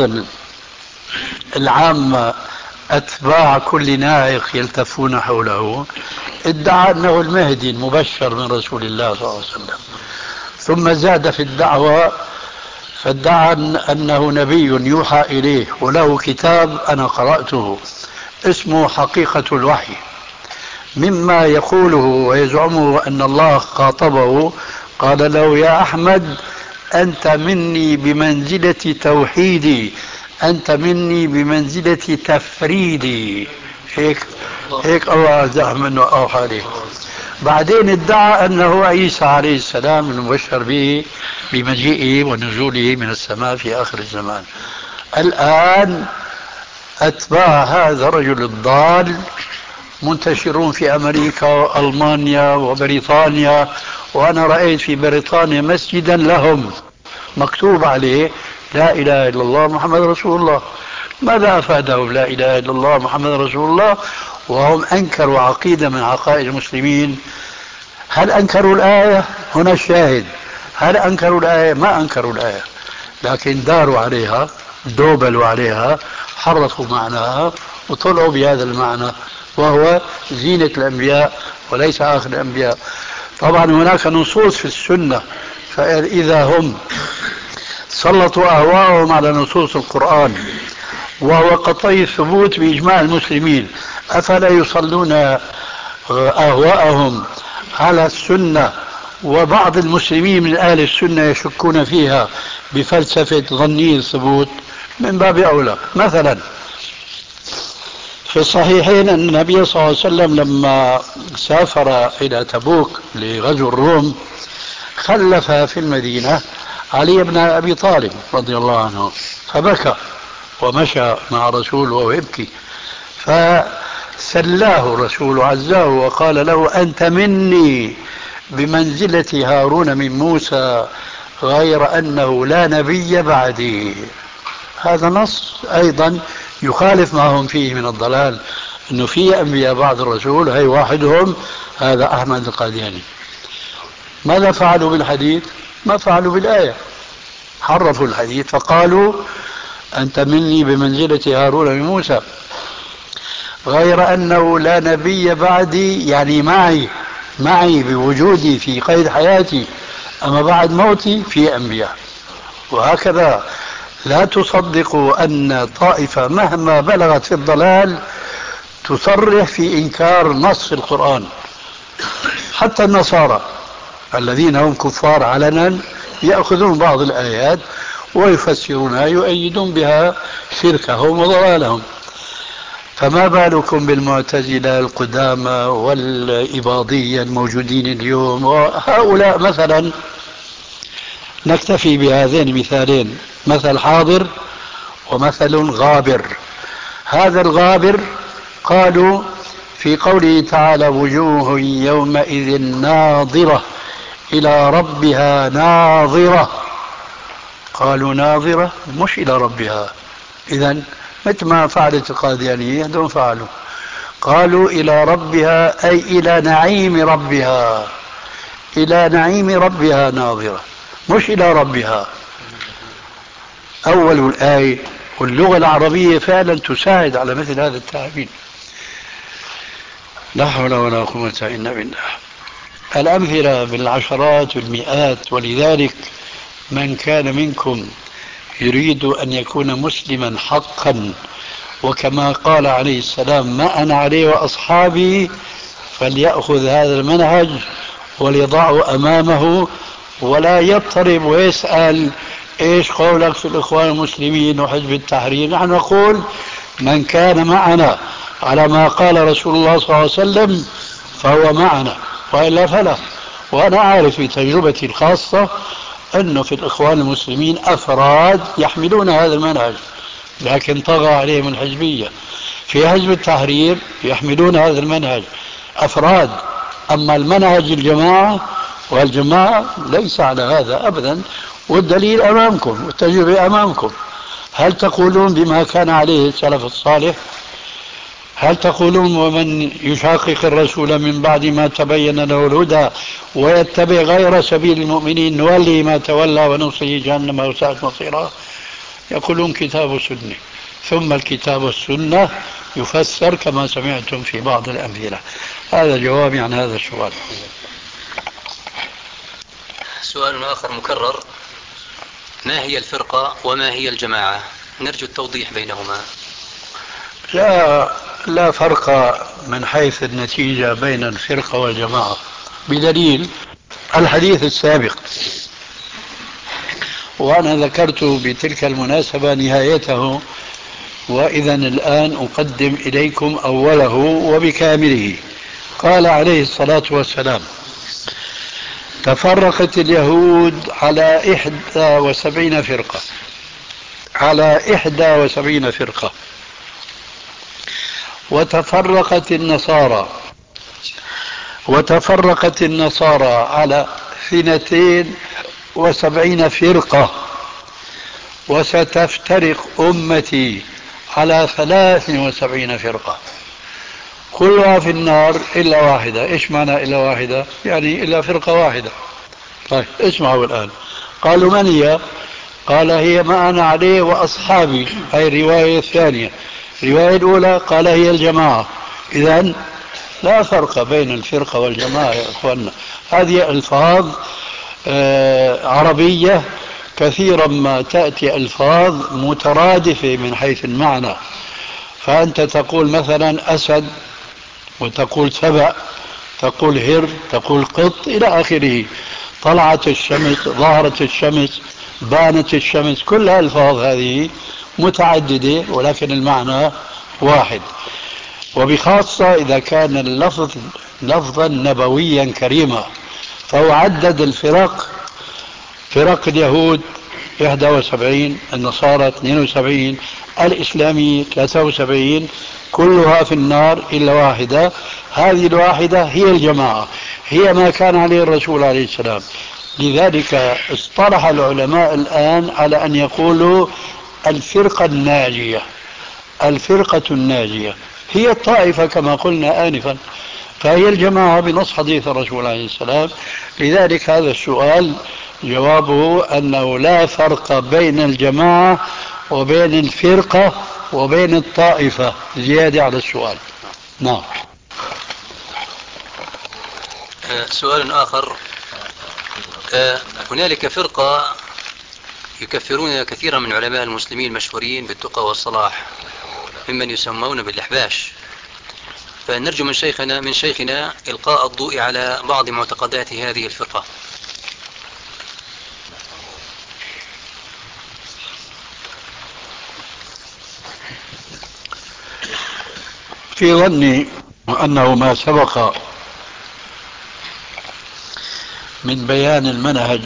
C: العامة أتباع كل نائق يلتفون حوله، ادعى أنه المهدي المبشر من رسول الله صلى الله عليه وسلم، ثم زاد في الدعوة فادعى أنه نبي يوحى إليه وله كتاب أنا قرأته اسمه حقيقة الوحي، مما يقوله ويزعمه أن الله خاطبه قال له يا أحمد أنت مني بمنزلة توحيدي، أنت مني بمنزلة تفريدي. هيك الله زعم منه أوحى عليه. بعدين ادعى أنه عيسى عليه السلام المبشر به بمجيئه ونزوله من السماء في آخر الزمان. الآن أتباع هذا الرجل الضال منتشرون في أمريكا وألمانيا وبريطانيا، وأنا رأيت في بريطانيا مسجدا لهم مكتوب عليه لا إله إلا الله محمد رسول الله. ماذا أفادهم لا إله إلا الله محمد رسول الله وهم أنكروا عقيدة من عقائد المسلمين؟ هل أنكروا الآية؟ هنا الشاهد. هل أنكروا الآية؟ ما أنكروا الآية، لكن داروا عليها، دوبلوا عليها، حرفوا معناها وطلعوا بهذا المعنى، وهو زينة الأنبياء وليس آخر الأنبياء. طبعا هناك نصوص في السنة، فإذا هم سلطوا أهواءهم على نصوص القرآن وهو قطعي الثبوت بإجماع المسلمين، أفلا يصلون أهواءهم على السنة؟ وبعض المسلمين من أهل السنة يشكون فيها بفلسفة ظني الثبوت، من باب أولى. مثلا في الصحيحين أن النبي صلى الله عليه وسلم لما سافر إلى تبوك لغزو الروم خلف في المدينة علي بن أبي طالب رضي الله عنه، فبكى ومشى مع رسول وهو يبكي، فسلاه الرسول عزاه وقال له أنت مني بمنزلة هارون من موسى غير أنه لا نبي بعدي. هذا نص أيضا يخالف ما هم فيه من الضلال، أنه في أنبياء بعد الرسول، هي واحدهم هذا أحمد القادياني. ماذا فعلوا بالحديث؟ ما فعلوا بالآية، حرفوا الحديث فقالوا أنت مني بمنزلة هارون من موسى غير أنه لا نبي بعدي، يعني معي بوجودي في قيد حياتي، أما بعد موتي في أنبياء. وهكذا لا تصدقوا أن طائفة مهما بلغت في الضلال تصرح في إنكار نص القرآن. حتى النصارى الذين هم كفار علنا يأخذون بعض الآيات ويفسرونها، يؤيدون بها شركهم وضلالهم. فما بالكم بالمعتزلة القدامى والإباضية الموجودين اليوم؟ وهؤلاء مثلا نكتفي بهذين المثالين، مثل حاضر ومثل غابر. هذا الغابر قالوا في قوله تعالى وجوه يومئذ ناظرة إلى ربها ناظرة، قالوا ناظرة مش إلى ربها. إذن مثل ما فعلت القاديانية دون فعلوا، قالوا إلى ربها أي إلى نعيم ربها، إلى نعيم ربها ناظرة مش إلى ربها. أول الآية، واللغة العربية فعلا تساعد على مثل هذا التعبير. لا حول ولا قوة إلا بالله. الأمثلة بالعشرات والمئات. ولذلك من كان منكم يريد أن يكون مسلما حقا وكما قال عليه السلام ما أنا عليه وأصحابي فليأخذ هذا المنهج وليضعه أمامه، ولا يضطرب ويسأل إيش قولك في الإخوان المسلمين وحزب التحرير. نحن نقول من كان معنا على ما قال رسول الله صلى الله عليه وسلم فهو معنا، وإلا فلا. وأنا أعرف بتجربتي الخاصة أنه في الإخوان المسلمين أفراد يحملون هذا المنهج لكن طغى عليهم الحزبية. في حزب التحرير يحملون هذا المنهج أفراد، أما المنهج الجماعة والجماعة ليس على هذا أبدا. والدليل أمامكم والتجربة أمامكم. هل تقولون بما كان عليه السلف الصالح؟ هل تقولون ومن يشاقق الرسول من بعد ما تبين له الهدى ويتبع غير سبيل المؤمنين نولي ما تولى ونصله جهنم وساءت مصيرا؟ يقولون كتاب وسنة، ثم الكتاب والسنة يفسر كما سمعتم في بعض الأمثلة. هذا جوابي عن هذا السؤال.
D: سؤال آخر مكرر: ما هي الفرقة وما هي الجماعة؟ نرجو التوضيح بينهما.
C: لا فرق من حيث النتيجة بين الفرقة والجماعة بدليل الحديث السابق، وأنا ذكرت بتلك المناسبة نهايته، وإذا الآن أقدم إليكم أوله وبكامله. قال عليه الصلاة والسلام: تفرقت اليهود على 71 فرقة، على 71 فرقة. وتفرقت النصارى على 72 فرقة. وستفترق أمتي على 73 فرقة كلها في النار إلا واحدة. إيش معنى إلا واحدة؟ يعني إلا فرقة واحدة. طيب اسمعوا الآن. قالوا من هي؟ قال هي ما أنا عليه وأصحابي، هي الرواية الثانية. الرواية الأولى قال هي الجماعة. إذن لا فرق بين الفرقة والجماعة يا أخوانا. هذه ألفاظ عربية كثيرا ما تأتي ألفاظ مترادفة من حيث المعنى. فأنت تقول مثلا أسد، وتقول سبع، تقول هر، تقول قط إلى آخره. طلعت الشمس، ظهرت الشمس، بانت الشمس. كل الألفاظ هذه متعددة ولكن المعنى واحد. وبخاصة إذا كان اللفظ لفظا نبويا كريما، فهو عدد الفرق. فرق اليهود 71، النصارى 72، الإسلامية 73، كلها في النار إلا واحدة. هذه الواحدة هي الجماعة، هي ما كان عليه الرسول عليه السلام. لذلك اصطلح العلماء الآن على أن يقولوا الفرقة الناجية. الفرقة الناجية هي الطائفة كما قلنا آنفا، فهي الجماعة بنص حديث الرسول عليه السلام. لذلك هذا السؤال جوابه أنه لا فرق بين الجماعة وبين الفرقة وبين الطائفة. زيادة على السؤال. نعم.
D: سؤال آخر: هنالك فرقة يكفرون كثيرا من علماء المسلمين المشهورين بالتقى والصلاح ممن يسمون بالأحباش، فنرجو من شيخنا إلقاء الضوء على بعض معتقدات هذه الفرقة.
C: في ظني أنه ما سبق من بيان المنهج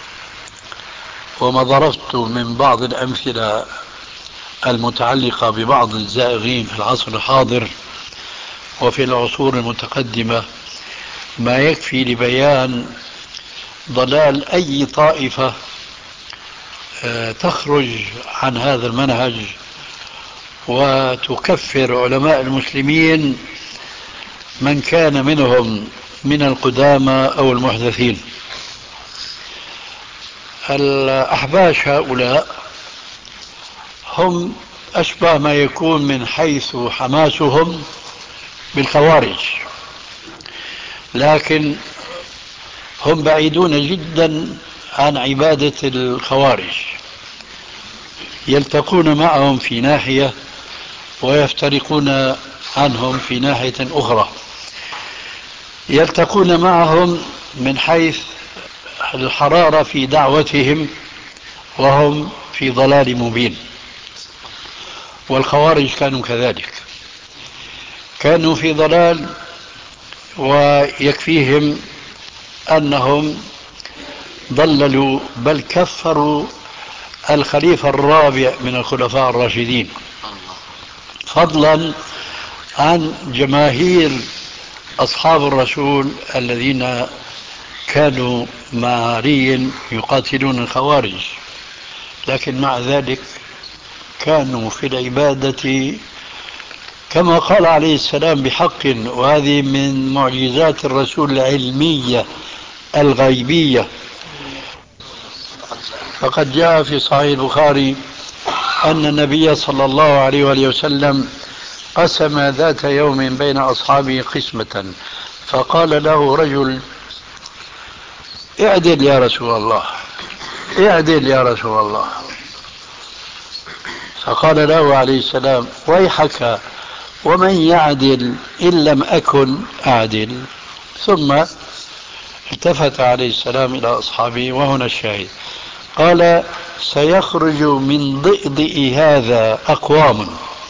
C: وما ضربت من بعض الأمثلة المتعلقة ببعض الزائغين في العصر الحاضر وفي العصور المتقدمة ما يكفي لبيان ضلال أي طائفة تخرج عن هذا المنهج وتكفر علماء المسلمين من كان منهم من القدامى أو المحدثين. الأحباش هؤلاء هم أشبه ما يكون من حيث حماسهم بالخوارج، لكن هم بعيدون جدا عن عبادة الخوارج، يلتقون معهم في ناحية ويفترقون عنهم في ناحية أخرى. يلتقون معهم من حيث الحرارة في دعوتهم وهم في ضلال مبين، والخوارج كانوا كذلك، كانوا في ضلال، ويكفيهم أنهم ضللوا بل كفروا الخليفة الرابع من الخلفاء الراشدين، فضلا عن جماهير أصحاب الرسول الذين كانوا مع علي يقاتلون الخوارج. لكن مع ذلك كانوا في العبادة كما قال عليه السلام بحق، وهذه من معجزات الرسول العلمية الغيبية. فقد جاء في صحيح البخاري أن النبي صلى الله عليه وآله وسلم قسم ذات يوم بين أصحابه قسمة، فقال له رجل: اعدل يا رسول الله، اعدل يا رسول الله. فقال له عليه السلام: ويحك، ومن يعدل إن لم أكن أعدل؟ ثم التفت عليه السلام إلى أصحابه، وهنا الشاهد، قال: سيخرج من ضئضئ هذا أقوام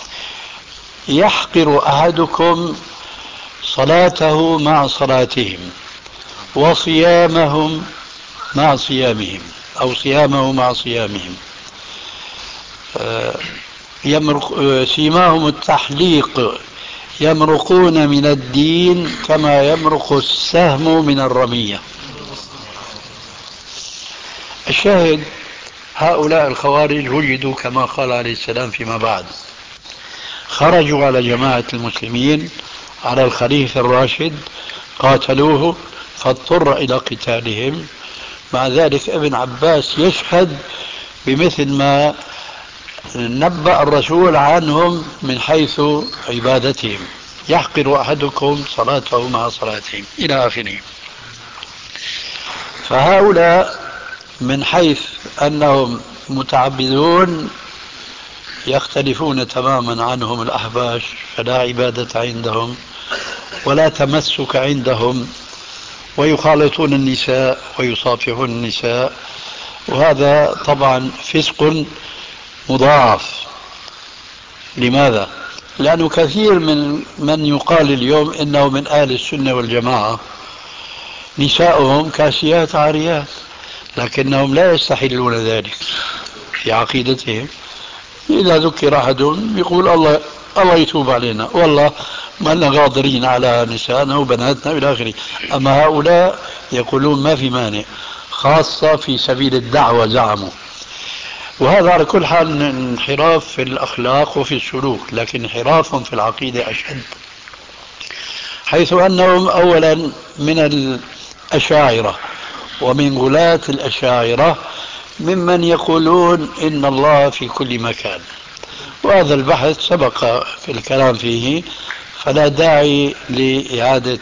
C: يحقر أحدكم صلاته مع صلاتهم وصيامهم مع صيامهم، أو صيامه مع صيامهم، سيماهم التحليق، يمرقون من الدين كما يمرق السهم من الرمية. الشاهد، هؤلاء الخوارج وجدوا كما قال عليه السلام فيما بعد، خرجوا على جماعة المسلمين، على الخليفة الراشد، قاتلوه فاضطر إلى قتالهم. مع ذلك ابن عباس يشهد بمثل ما نبأ الرسول عنهم من حيث عبادتهم: يحقر أحدكم صلاته مع صلاتهم إلى آخره. فهؤلاء من حيث أنهم متعبدون يختلفون تماما عنهم الأحباش، فلا عبادة عندهم ولا تمسك عندهم، ويخالطون النساء ويصافحون النساء، وهذا طبعا فسق مضاعف. لماذا؟ لأنه كثير من يقال اليوم إنه من أهل السنة والجماعة نساؤهم كاسيات عاريات، لكنهم لا يستحلون ذلك في عقيدتهم. إذا ذكر أحدهم يقول: الله يتوب علينا، والله ما لنا قادرين على نسائنا وبناتنا إلى آخره. أما هؤلاء يقولون ما في مانع، خاصة في سبيل الدعوة زعموا. وهذا على كل حال انحراف في الأخلاق وفي السلوك، لكن انحراف في العقيدة أشد، حيث أنهم أولا من الأشاعرة ومن غلاة الأشاعرة ممن يقولون إن الله في كل مكان، وهذا البحث سبق في الكلام فيه، فلا داعي لإعادة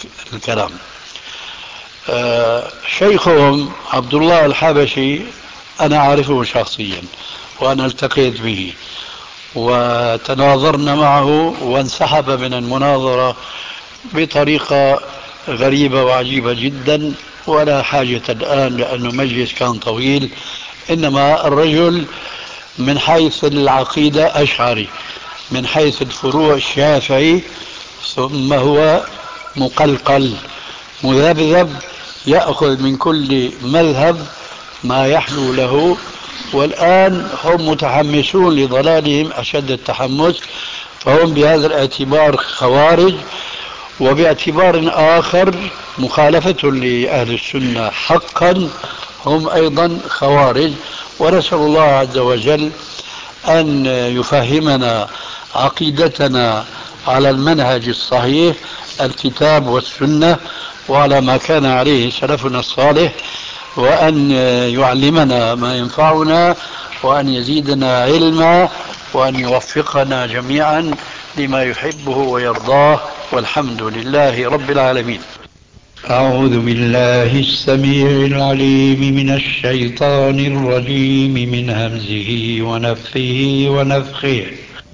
C: الكلام. شيخهم عبد الله الحبشي أنا أعرفه شخصيا وأنا التقيت به وتناظرنا معه، وانسحب من المناظرة بطريقة غريبة وعجيبة جدا، ولا حاجة الآن لأنه مجلس كان طويل. إنما الرجل من حيث العقيدة أشعري، من حيث الفروع شافعي، ثم هو مقلقل مذبذب، يأخذ من كل مذهب ما يحلو له. والآن هم متحمسون لضلالهم أشد التحمس، فهم بهذا الاعتبار خوارج، وباعتبار آخر مخالفة لأهل السنة حقا هم أيضا خوارج. ونسأل الله عز وجل أن يفهمنا عقيدتنا على المنهج الصحيح، الكتاب والسنة، وعلى ما كان عليه سلفنا الصالح، وأن يعلمنا ما ينفعنا، وأن يزيدنا علما، وأن يوفقنا جميعا لما يحبه ويرضاه، والحمد لله رب العالمين.
E: أعوذ بالله السميع العليم من الشيطان الرجيم من همزه ونفثه ونفخه.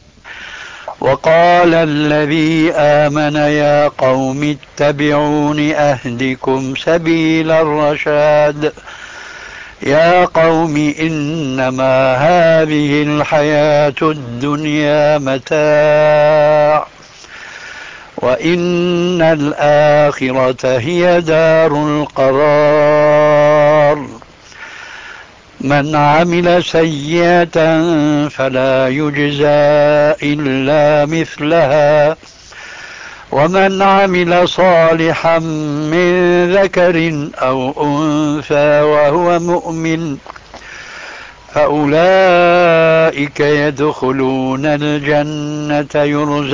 E: وقال الذي آمن يا قوم اتبعون أهدكم سبيل الرشاد. يا قوم إنما هذه الحياة الدنيا متاع، وإن الآخرة هي دار القرار. من عمل سيئة فلا يجزى إلا مثلها، ومن عمل صالحا من ذكر أو أنثى وهو مؤمن فأولئك يدخلون الجنة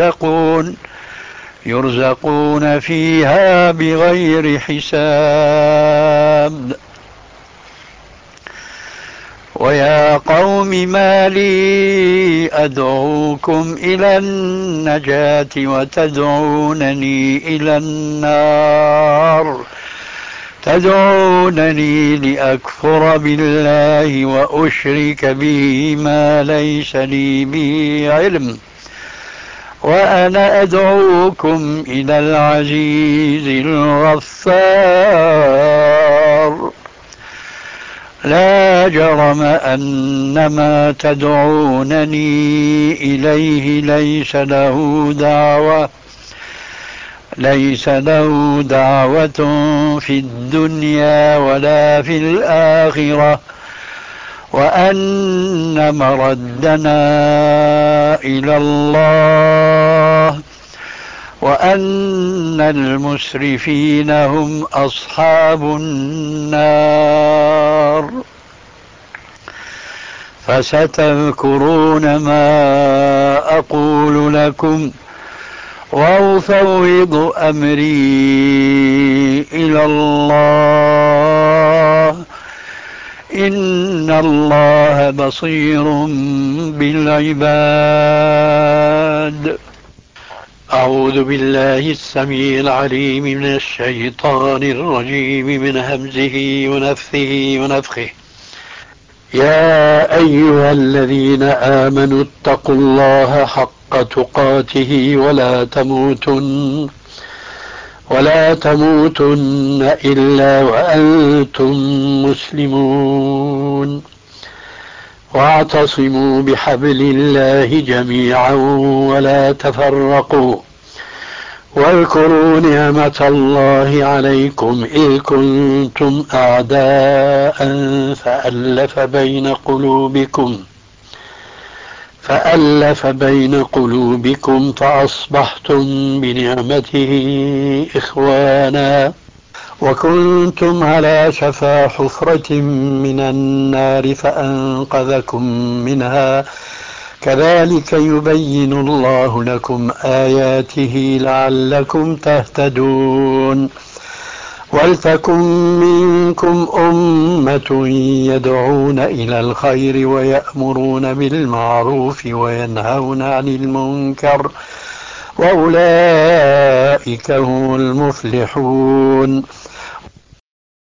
E: يرزقون فيها بغير حساب. ويا قوم ما لي أدعوكم إلى النجاة وتدعونني إلى النار، تدعونني لأكفر بالله وأشرك به ما ليس لي به علم، وأنا أدعوكم إلى العزيز الغفار. لا جرم أن ما تدعونني إليه ليس له دعوة في الدنيا ولا في الآخرة، وأن مردنا إلى الله، وأن المسرفين هم أصحاب النار. فستذكرون ما أقول لكم وأفوض أمري إلى الله، إن الله بصير بالعباد. أعوذ بالله السميع العليم من الشيطان الرجيم من همزه ونفثه ونفخه. يا أيها الذين آمنوا اتقوا الله حق تقاته ولا تموتن إلا وأنتم مسلمون، واعتصموا بحبل الله جميعا ولا تفرقوا، واذكروا نعمة الله عليكم إذ كنتم أعداء فألف بين قلوبكم فأصبحتم بنعمته إخوانا، وكنتم على شفا حفرة من النار فأنقذكم منها، كذلك يبين الله لكم آياته لعلكم تهتدون. ولتكن منكم أمة يدعون إلى الخير ويأمرون بالمعروف وينهون عن المنكر، وأولئك هم المفلحون.